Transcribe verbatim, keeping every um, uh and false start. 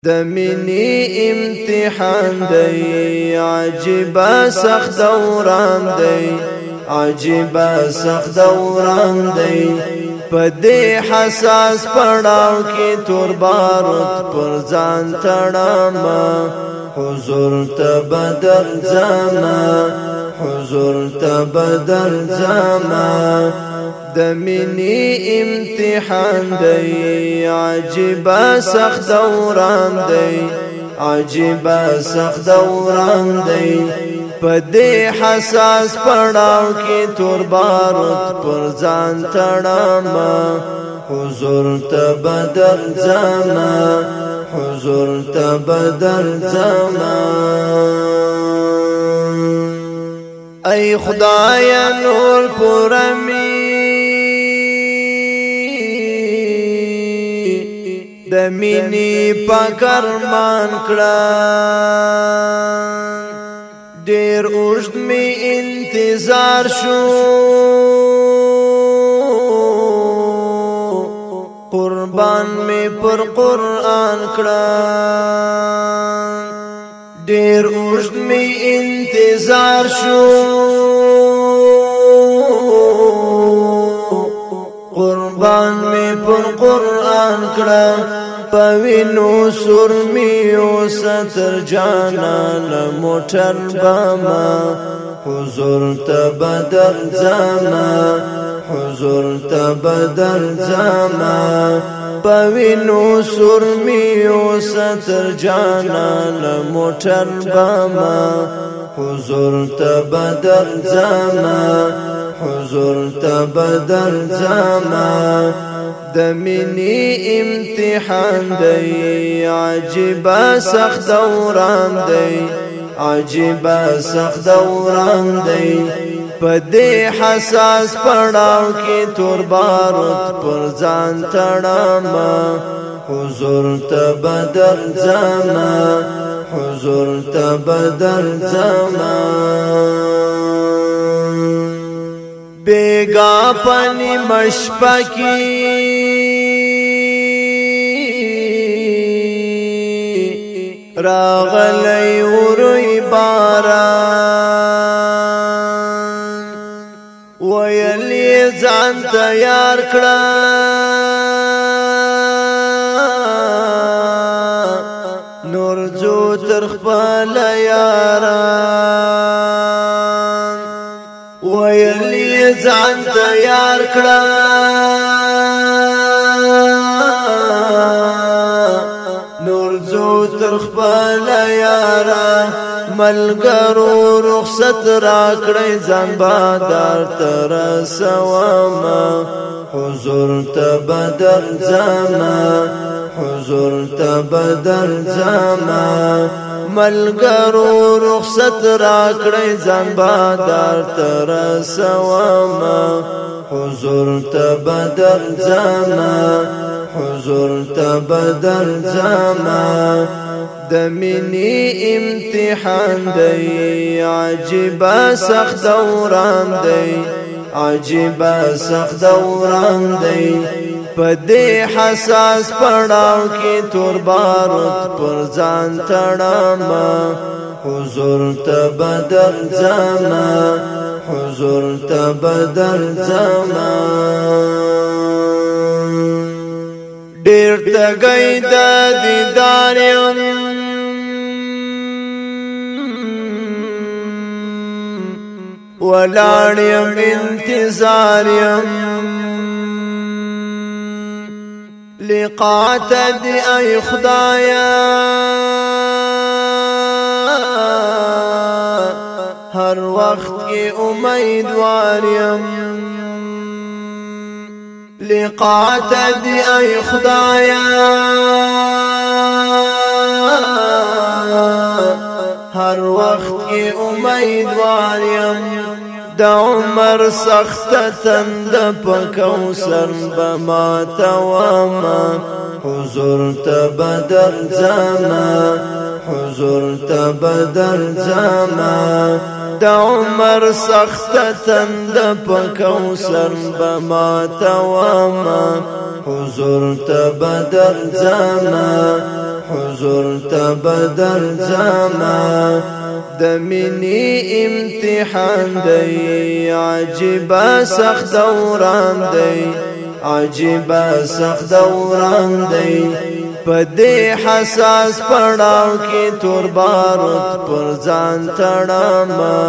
د مینې امتحان دی عجیبه سخت دوران دی عجیبه سخت دوران دی په دې حساس پړاو کې تور بارود پر ځان تړم حضور ته بدل زما حضور ته بدل زما د مینې امتحان دی عجیبه سخت دوران دی عجیبه سخت دوران دی په دې حساس پړاو کې تور بارود پر ځان تړم حضور ته بدل زما حضور ته بدل زما ای خدایا نور پرمی د مینې پاکرمان کړه ډېر اوږد می انتظار شو قربان می پر قرآن کړه ډېر اوږد می انتظار شو قربان می پر قرآن کړه پوینو سر میو ستر جانا لموٹر باما حضور ته بدل زما حضور ته بدل زما پوینو سر میو ستر جانا لموٹر باما حضور ته بدل زما حضور ته بدل زما د مینې امتحان دی عجیبه سخت دوران دی عجیبه سخت دوران دی په دې حساس پړاو کې تور بارود پر ځان تړم حضور ته بدل زما حضور ته بدل زما بیگا پنی مشپکی راغلی وروی باران ویلی ځان تیار کړه نور جو تر خپل یاران ویلی ځان تیار کړه نور جو تر خپل یارا ملګرو رخصت را کړی ځان بادار تر سوما حضور ته بدل زما حضور ته بدل زما ملګرو رخصت را کړی ځان بادار تر سوما حضور ته بدل زما حضور ته بدل زما د مینې امتحان دی عجیبه سخت دوران دی عجیبه سخت دوران دی په دې حساس پړاو کې تور بارود پر ځان تړم حضور ته بدل زما حضور ته بدل زما ډېر تږی د دیدار یم ولاړ یم انتظار یم لقا ته دی ای خدایا هر وخت کې امیدوار یم لقا ته دی ای خدایا هر وخت کې امیدوار یم د عمر سخت تند په کوثر بما توما حضور ته بدل زما حضور تبدر زما د عمر سخت تند پکوسر بما توما حضور تبدر زما حضور تبدر زما د منی امتحان دی عجیب سخت دوران دی عجیب سخت دوران دی پدې حساس پړاو کې تور بارود پر ځان تړم